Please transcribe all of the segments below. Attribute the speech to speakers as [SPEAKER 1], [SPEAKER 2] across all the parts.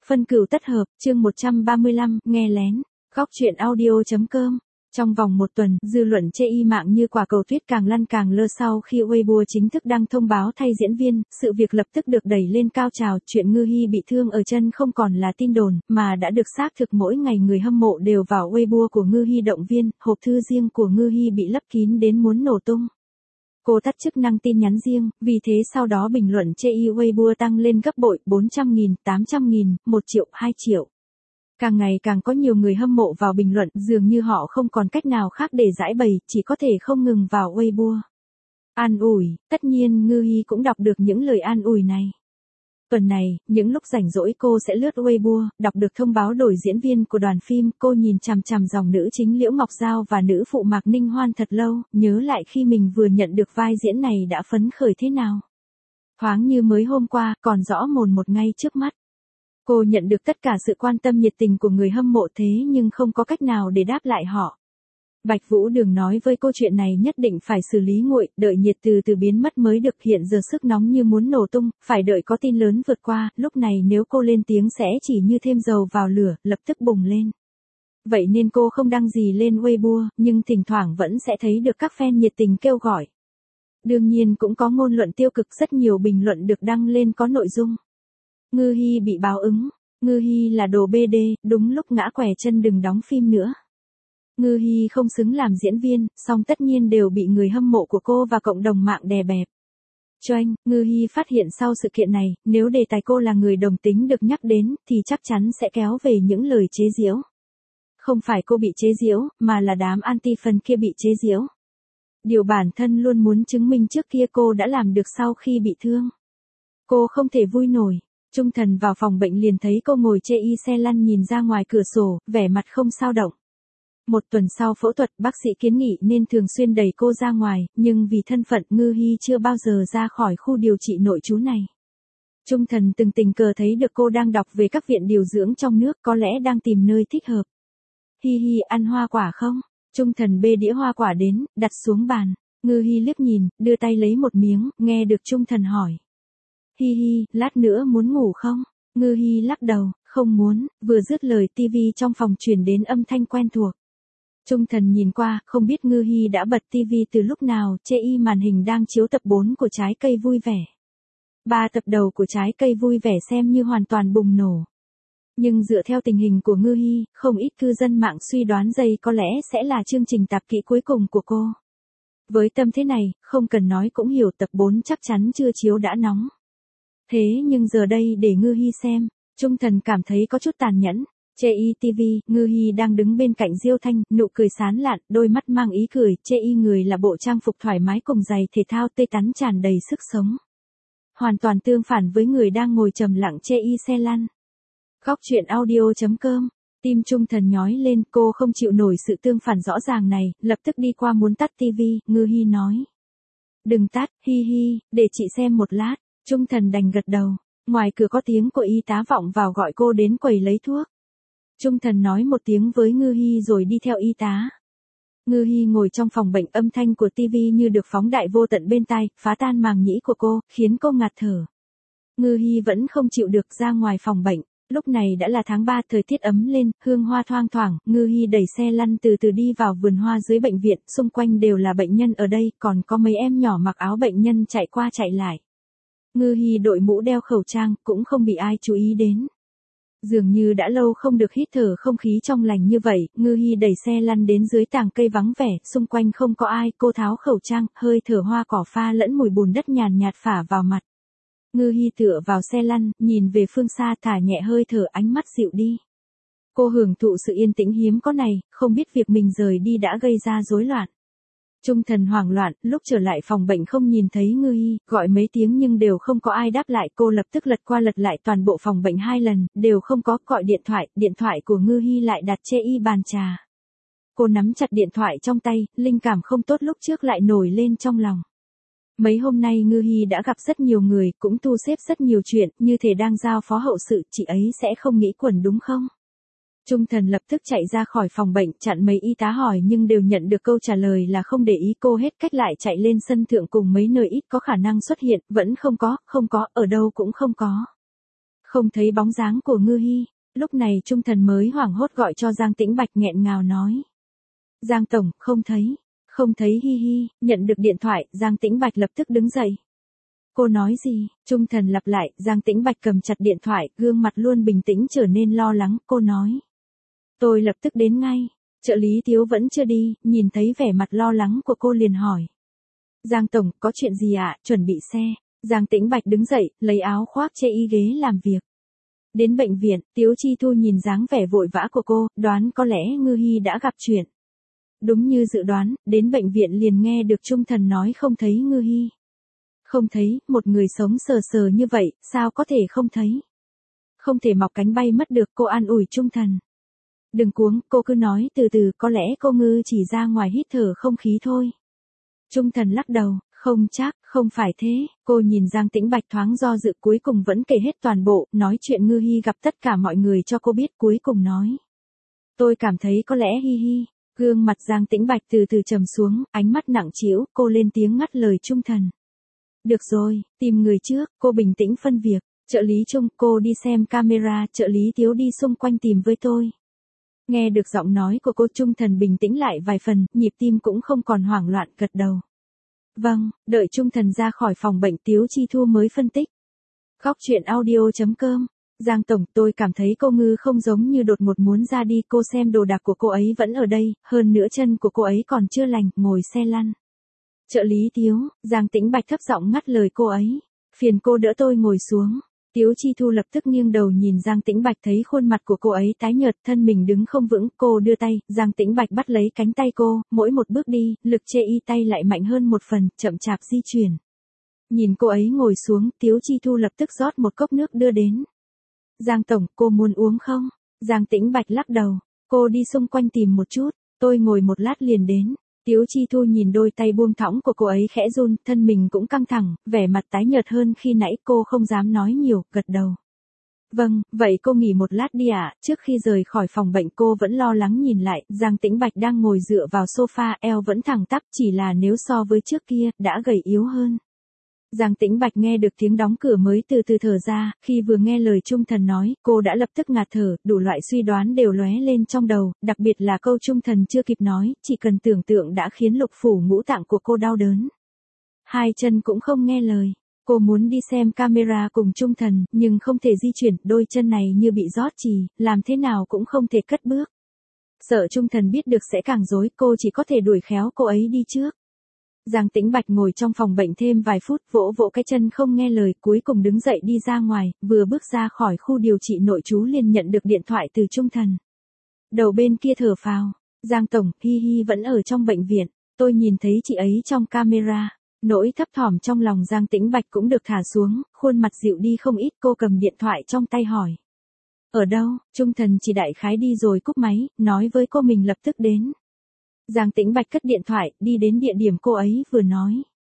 [SPEAKER 1] Phân cửu tất hợp, chương 135, nghe lén, góc truyện audio.com. Trong vòng một tuần, dư luận chê y mạng như quả cầu tuyết càng lăn càng lơ sau khi Weibo chính thức đăng thông báo thay diễn viên, sự việc lập tức được đẩy lên cao trào, chuyện Ngư Hi bị thương ở chân không còn là tin đồn, mà đã được xác thực mỗi ngày người hâm mộ đều vào Weibo của Ngư Hi động viên, hộp thư riêng của Ngư Hi bị lấp kín đến muốn nổ tung. Cô tắt chức năng tin nhắn riêng, vì thế sau đó bình luận chê y Weibo tăng lên gấp bội, 400.000, 800.000, 1 triệu, 2 triệu. Càng ngày càng có nhiều người hâm mộ vào bình luận, dường như họ không còn cách nào khác để giải bày, chỉ có thể không ngừng vào Weibo. An ủi, tất nhiên Ngư Hi cũng đọc được những lời an ủi này. Tuần này, những lúc rảnh rỗi cô sẽ lướt Weibo, đọc được thông báo đổi diễn viên của đoàn phim, cô nhìn chằm chằm dòng nữ chính Liễu Ngọc Giao và nữ phụ Mạc Ninh Hoan thật lâu, nhớ lại khi mình vừa nhận được vai diễn này đã phấn khởi thế nào. Thoáng như mới hôm qua, còn rõ mồn một ngay trước mắt. Cô nhận được tất cả sự quan tâm nhiệt tình của người hâm mộ thế nhưng không có cách nào để đáp lại họ. Bạch Vũ Đường nói với cô chuyện này nhất định phải xử lý nguội, đợi nhiệt từ từ biến mất mới được, hiện giờ sức nóng như muốn nổ tung, phải đợi có tin lớn vượt qua, lúc này nếu cô lên tiếng sẽ chỉ như thêm dầu vào lửa, lập tức bùng lên. Vậy nên cô không đăng gì lên Weibo, nhưng thỉnh thoảng vẫn sẽ thấy được các fan nhiệt tình kêu gọi. Đương nhiên cũng có ngôn luận tiêu cực, rất nhiều bình luận được đăng lên có nội dung. Ngư Hi bị báo ứng, Ngư Hi là đồ BD, đúng lúc ngã quẻ chân đừng đóng phim nữa. Ngư Hi không xứng làm diễn viên, song tất nhiên đều bị người hâm mộ của cô và cộng đồng mạng đè bẹp. Choanh, Ngư Hi phát hiện sau sự kiện này, nếu đề tài cô là người đồng tính được nhắc đến, thì chắc chắn sẽ kéo về những lời chế giễu. Không phải cô bị chế giễu, mà là đám anti-fan kia bị chế giễu. Điều bản thân luôn muốn chứng minh trước kia cô đã làm được sau khi bị thương. Cô không thể vui nổi. Trung Thần vào phòng bệnh liền thấy cô ngồi chê y xe lăn nhìn ra ngoài cửa sổ, vẻ mặt không sao động. Một tuần sau phẫu thuật, bác sĩ kiến nghị nên thường xuyên đẩy cô ra ngoài, nhưng vì thân phận Ngư Hi chưa bao giờ ra khỏi khu điều trị nội trú này. Trung Thần từng tình cờ thấy được cô đang đọc về các viện điều dưỡng trong nước, có lẽ đang tìm nơi thích hợp. Hi Hi, ăn hoa quả không? Trung Thần bê đĩa hoa quả đến, đặt xuống bàn. Ngư Hi liếc nhìn, đưa tay lấy một miếng, nghe được Trung Thần hỏi. Hi Hi, lát nữa muốn ngủ không? Ngư Hi lắc đầu, không muốn, vừa dứt lời tivi trong phòng truyền đến âm thanh quen thuộc. Trung Thần nhìn qua, không biết Ngư Hi đã bật tivi từ lúc nào, chê y màn hình đang chiếu tập 4 của Trái Cây Vui Vẻ. 3 tập đầu của Trái Cây Vui Vẻ xem như hoàn toàn bùng nổ. Nhưng dựa theo tình hình của Ngư Hi, không ít cư dân mạng suy đoán đây có lẽ sẽ là chương trình tạp kỹ cuối cùng của cô. Với tâm thế này, không cần nói cũng hiểu tập 4 chắc chắn chưa chiếu đã nóng. Thế nhưng giờ đây để Ngư Hi xem, Trung Thần cảm thấy có chút tàn nhẫn. Chê y TV, Ngư Hi đang đứng bên cạnh Diêu Thanh, nụ cười sán lạn, đôi mắt mang ý cười, chê y người là bộ trang phục thoải mái cùng giày thể thao tươi tắn tràn đầy sức sống. Hoàn toàn tương phản với người đang ngồi trầm lặng chê y xe lăn. Góc truyện audio.com. Tim Trung Thần nhói lên, cô không chịu nổi sự tương phản rõ ràng này, lập tức đi qua muốn tắt TV, Ngư Hi nói. Đừng tắt, Hi Hi, để chị xem một lát. Trung Thần đành gật đầu. Ngoài cửa có tiếng của y tá vọng vào gọi cô đến quầy lấy thuốc. Trung Thần nói một tiếng với Ngư Hi rồi đi theo y tá. Ngư Hi ngồi trong phòng bệnh, âm thanh của TV như được phóng đại vô tận bên tai, phá tan màng nhĩ của cô, khiến cô ngạt thở. Ngư Hi vẫn không chịu được ra ngoài phòng bệnh. Lúc này đã là tháng 3, thời tiết ấm lên, hương hoa thoang thoảng, Ngư Hi đẩy xe lăn từ từ đi vào vườn hoa dưới bệnh viện, xung quanh đều là bệnh nhân ở đây, còn có mấy em nhỏ mặc áo bệnh nhân chạy qua chạy lại. Ngư Hi đội mũ đeo khẩu trang, cũng không bị ai chú ý đến. Dường như đã lâu không được hít thở không khí trong lành như vậy, Ngư Hi đẩy xe lăn đến dưới tàng cây vắng vẻ, xung quanh không có ai, cô tháo khẩu trang, hơi thở hoa cỏ pha lẫn mùi bùn đất nhàn nhạt phả vào mặt. Ngư Hi tựa vào xe lăn, nhìn về phương xa thả nhẹ hơi thở, ánh mắt dịu đi. Cô hưởng thụ sự yên tĩnh hiếm có này, không biết việc mình rời đi đã gây ra rối loạn. Trung Thần hoảng loạn, lúc trở lại phòng bệnh không nhìn thấy Ngư Hi, gọi mấy tiếng nhưng đều không có ai đáp lại, cô lập tức lật qua lật lại toàn bộ phòng bệnh 2 lần, đều không có, gọi điện thoại của Ngư Hi lại đặt chê y bàn trà. Cô nắm chặt điện thoại trong tay, linh cảm không tốt lúc trước lại nổi lên trong lòng. Mấy hôm nay Ngư Hi đã gặp rất nhiều người, cũng thu xếp rất nhiều chuyện, như thể đang giao phó hậu sự, chị ấy sẽ không nghĩ quẩn đúng không? Trung Thần lập tức chạy ra khỏi phòng bệnh, chặn mấy y tá hỏi nhưng đều nhận được câu trả lời là không để ý, cô hết cách lại chạy lên sân thượng cùng mấy nơi ít có khả năng xuất hiện, vẫn không có, ở đâu cũng không có. Không thấy bóng dáng của Ngư Hi. Lúc này Trung Thần mới hoảng hốt gọi cho Giang Tĩnh Bạch nghẹn ngào nói. Giang tổng, không thấy. Không thấy Hi Hi. Nhận được điện thoại, Giang Tĩnh Bạch lập tức đứng dậy. Cô nói gì? Trung Thần lặp lại, Giang Tĩnh Bạch cầm chặt điện thoại, gương mặt luôn bình tĩnh trở nên lo lắng, cô nói. Tôi lập tức đến ngay. Trợ lý Tiếu vẫn chưa đi, nhìn thấy vẻ mặt lo lắng của cô liền hỏi. Giang tổng, có chuyện gì ạ? Chuẩn bị xe. Giang Tĩnh Bạch đứng dậy, lấy áo khoác che y ghế làm việc. Đến bệnh viện, Tiếu Chi Thu nhìn dáng vẻ vội vã của cô, đoán có lẽ Ngư Hi đã gặp chuyện. Đúng như dự đoán, đến bệnh viện liền nghe được Trung Thần nói không thấy Ngư Hi. Không thấy, một người sống sờ sờ như vậy, sao có thể không thấy? Không thể mọc cánh bay mất được, cô an ủi Trung Thần. Đừng cuống, cô cứ nói từ từ, có lẽ cô Ngư chỉ ra ngoài hít thở không khí thôi. Trung Thần lắc đầu, không chắc, không phải thế. Cô nhìn Giang Tĩnh Bạch thoáng do dự, cuối cùng vẫn kể hết toàn bộ, nói chuyện Ngư Hi gặp tất cả mọi người cho cô biết, cuối cùng nói. Tôi cảm thấy có lẽ Hi Hi. Gương mặt Giang Tĩnh Bạch từ từ trầm xuống, ánh mắt nặng trĩu, cô lên tiếng ngắt lời Trung Thần. Được rồi, tìm người trước, cô bình tĩnh phân việc. Trợ lý Trung, cô đi xem camera, trợ lý Tiếu đi xung quanh tìm với tôi. Nghe được giọng nói của cô, Trung Thần bình tĩnh lại vài phần, nhịp tim cũng không còn hoảng loạn, gật đầu. Vâng, đợi Trung Thần ra khỏi phòng bệnh, Tiếu Chi Thu mới phân tích. Góc chuyện audio.com. Giang tổng, tôi cảm thấy cô Ngư không giống như đột ngột muốn ra đi, cô xem đồ đạc của cô ấy vẫn ở đây, hơn nữa chân của cô ấy còn chưa lành, ngồi xe lăn. Trợ lý Tiếu, Giang Tĩnh Bạch thấp giọng ngắt lời cô ấy. Phiền cô đỡ tôi ngồi xuống. Tiếu Chi Thu lập tức nghiêng đầu nhìn Giang Tĩnh Bạch, thấy khuôn mặt của cô ấy tái nhợt, thân mình đứng không vững, cô đưa tay, Giang Tĩnh Bạch bắt lấy cánh tay cô, mỗi một bước đi, lực che y tay lại mạnh hơn một phần, chậm chạp di chuyển. Nhìn cô ấy ngồi xuống, Tiếu Chi Thu lập tức rót một cốc nước đưa đến. Giang tổng, cô muốn uống không? Giang Tĩnh Bạch lắc đầu, cô đi xung quanh tìm một chút, tôi ngồi một lát liền đến. Tiếu Chi Thu nhìn đôi tay buông thõng của cô ấy khẽ run, thân mình cũng căng thẳng, vẻ mặt tái nhợt hơn khi nãy, cô không dám nói nhiều, gật đầu. Vâng, vậy cô nghỉ một lát đi ạ. Trước khi rời khỏi phòng bệnh cô vẫn lo lắng nhìn lại, Giang Tĩnh Bạch đang ngồi dựa vào sofa, eo vẫn thẳng tắp, chỉ là nếu so với trước kia, đã gầy yếu hơn. Giang Tĩnh Bạch nghe được tiếng đóng cửa mới từ từ thở ra, khi vừa nghe lời Trung Thần nói, cô đã lập tức ngạt thở, đủ loại suy đoán đều lóe lên trong đầu, đặc biệt là câu Trung Thần chưa kịp nói, chỉ cần tưởng tượng đã khiến lục phủ ngũ tạng của cô đau đớn. Hai chân cũng không nghe lời. Cô muốn đi xem camera cùng Trung Thần, nhưng không thể di chuyển, đôi chân này như bị rót chì, làm thế nào cũng không thể cất bước. Sợ Trung Thần biết được sẽ càng rối, cô chỉ có thể đuổi khéo cô ấy đi trước. Giang Tĩnh Bạch ngồi trong phòng bệnh thêm vài phút, vỗ vỗ cái chân không nghe lời, cuối cùng đứng dậy đi ra ngoài, vừa bước ra khỏi khu điều trị nội trú liền nhận được điện thoại từ Trung Thần. Đầu bên kia thở phào, Giang tổng, Hi Hi vẫn ở trong bệnh viện, tôi nhìn thấy chị ấy trong camera. Nỗi thấp thỏm trong lòng Giang Tĩnh Bạch cũng được thả xuống, khuôn mặt dịu đi không ít, cô cầm điện thoại trong tay hỏi. Ở đâu? Trung Thần chỉ đại khái đi rồi cúp máy, nói với cô mình lập tức đến. Giang Tĩnh Bạch cất điện thoại, đi đến địa điểm cô ấy vừa nói.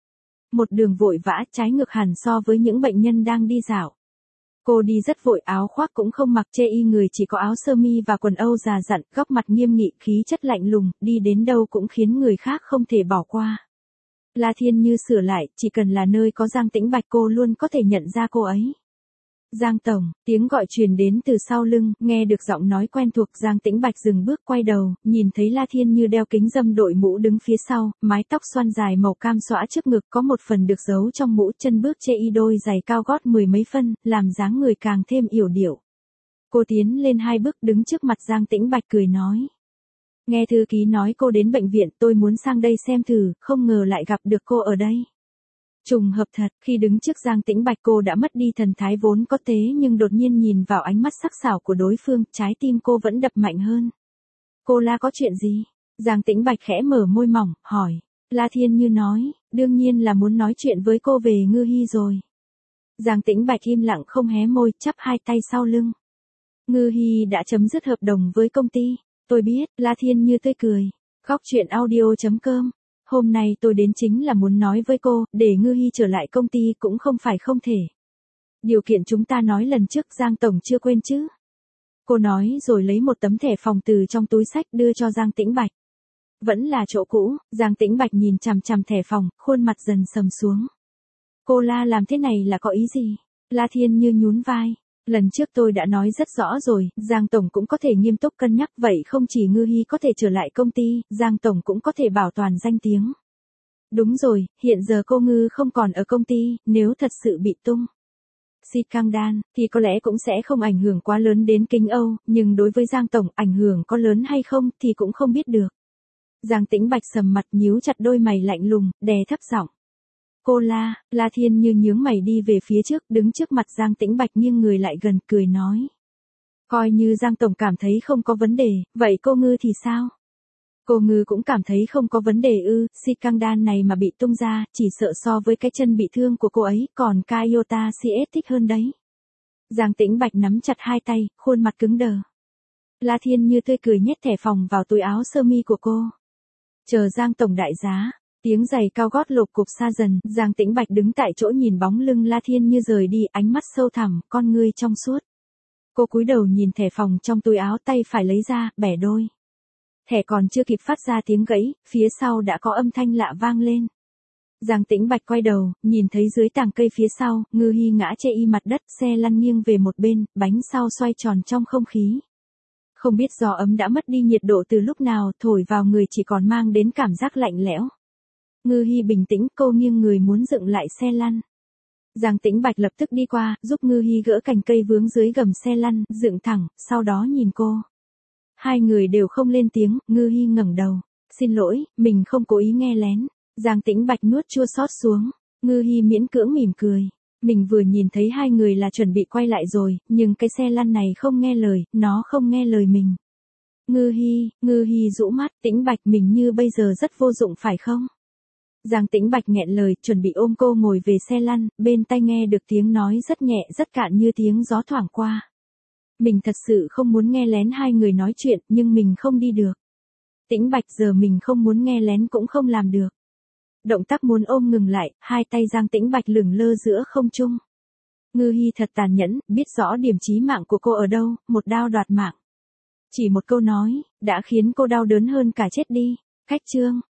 [SPEAKER 1] Một đường vội vã, trái ngược hẳn so với những bệnh nhân đang đi dạo. Cô đi rất vội, áo khoác cũng không mặc, chê y người chỉ có áo sơ mi và quần âu già dặn, góc mặt nghiêm nghị, khí chất lạnh lùng, đi đến đâu cũng khiến người khác không thể bỏ qua. La Thiên Như sửa lại, chỉ cần là nơi có Giang Tĩnh Bạch cô luôn có thể nhận ra cô ấy. Giang tổng, tiếng gọi truyền đến từ sau lưng, nghe được giọng nói quen thuộc, Giang Tĩnh Bạch dừng bước quay đầu, nhìn thấy La Thiên Như đeo kính râm đội mũ đứng phía sau, mái tóc xoăn dài màu cam xõa trước ngực có một phần được giấu trong mũ, chân bước chê y đôi giày cao gót 10 mấy phân, làm dáng người càng thêm yểu điệu. Cô tiến lên 2 bước đứng trước mặt Giang Tĩnh Bạch cười nói. Nghe thư ký nói cô đến bệnh viện, tôi muốn sang đây xem thử, không ngờ lại gặp được cô ở đây. Trùng hợp thật, khi đứng trước Giang Tĩnh Bạch cô đã mất đi thần thái vốn có thế, nhưng đột nhiên nhìn vào ánh mắt sắc sảo của đối phương, trái tim cô vẫn đập mạnh hơn. Cô La có chuyện gì? Giang Tĩnh Bạch khẽ mở môi mỏng, hỏi. La Thiên Như nói, đương nhiên là muốn nói chuyện với cô về Ngư Hi rồi. Giang Tĩnh Bạch im lặng không hé môi, chắp hai tay sau lưng. Ngư Hi đã chấm dứt hợp đồng với công ty. Tôi biết, La Thiên Như tươi cười. Góc chuyện audio.com. Hôm nay tôi đến chính là muốn nói với cô, để Ngư Hi trở lại công ty cũng không phải không thể. Điều kiện chúng ta nói lần trước Giang tổng chưa quên chứ? Cô nói rồi lấy một tấm thẻ phòng từ trong túi xách đưa cho Giang Tĩnh Bạch. Vẫn là chỗ cũ, Giang Tĩnh Bạch nhìn chằm chằm thẻ phòng, khuôn mặt dần sầm xuống. Cô La làm thế này là có ý gì? La Thiên Như nhún vai. Lần trước tôi đã nói rất rõ rồi, Giang Tổng cũng có thể nghiêm túc cân nhắc, vậy không chỉ Ngư Hy có thể trở lại công ty, Giang Tổng cũng có thể bảo toàn danh tiếng. Đúng rồi, hiện giờ cô Ngư không còn ở công ty, nếu thật sự bị tung scandal, thì có lẽ cũng sẽ không ảnh hưởng quá lớn đến Kính Âu, nhưng đối với Giang Tổng ảnh hưởng có lớn hay không thì cũng không biết được. Giang Tĩnh Bạch sầm mặt nhíu chặt đôi mày lạnh lùng, đè thấp giọng. Cô La Thiên Như nhướng mày đi về phía trước, đứng trước mặt Giang Tĩnh Bạch nghiêng người lại gần, cười nói. Coi như Giang Tổng cảm thấy không có vấn đề, vậy cô Ngư thì sao? Cô Ngư cũng cảm thấy không có vấn đề ư, scandal này mà bị tung ra, chỉ sợ so với cái chân bị thương của cô ấy, còn Kaiota CS thích hơn đấy. Giang Tĩnh Bạch nắm chặt hai tay, khuôn mặt cứng đờ. La Thiên Như tươi cười nhét thẻ phòng vào túi áo sơ mi của cô. Chờ Giang Tổng đại giá. Tiếng giày cao gót lộp cộp xa dần, Giang Tĩnh Bạch đứng tại chỗ nhìn bóng lưng La Thiên Như rời đi, ánh mắt sâu thẳm, con ngươi trong suốt. Cô cúi đầu nhìn thẻ phòng trong túi áo, tay phải lấy ra, bẻ đôi. Thẻ còn chưa kịp phát ra tiếng gãy, phía sau đã có âm thanh lạ vang lên. Giang Tĩnh Bạch quay đầu, nhìn thấy dưới tàng cây phía sau, Ngư Hy ngã chê y mặt đất, xe lăn nghiêng về một bên, bánh sau xoay tròn trong không khí. Không biết gió ấm đã mất đi nhiệt độ từ lúc nào, thổi vào người chỉ còn mang đến cảm giác lạnh lẽo. Ngư Hy bình tĩnh, cô nghiêng người muốn dựng lại xe lăn. Giang Tĩnh Bạch lập tức đi qua, giúp Ngư Hy gỡ cành cây vướng dưới gầm xe lăn, dựng thẳng, sau đó nhìn cô. Hai người đều không lên tiếng, Ngư Hy ngẩng đầu. Xin lỗi, mình không cố ý nghe lén. Giang Tĩnh Bạch nuốt chua xót xuống. Ngư Hy miễn cưỡng mỉm cười. Mình vừa nhìn thấy hai người là chuẩn bị quay lại rồi, nhưng cái xe lăn này không nghe lời, nó không nghe lời mình. Ngư Hy rũ mắt, Tĩnh Bạch mình như bây giờ rất vô dụng phải không? Giang Tĩnh Bạch nghẹn lời, chuẩn bị ôm cô ngồi về xe lăn, bên tai nghe được tiếng nói rất nhẹ rất cạn như tiếng gió thoảng qua. Mình thật sự không muốn nghe lén hai người nói chuyện, nhưng mình không đi được. Tĩnh Bạch giờ mình không muốn nghe lén cũng không làm được. Động tác muốn ôm ngừng lại, hai tay Giang Tĩnh Bạch lửng lơ giữa không trung. Ngư Hy thật tàn nhẫn, biết rõ điểm chí mạng của cô ở đâu, một đao đoạt mạng. Chỉ một câu nói, đã khiến cô đau đớn hơn cả chết đi. Khách trương.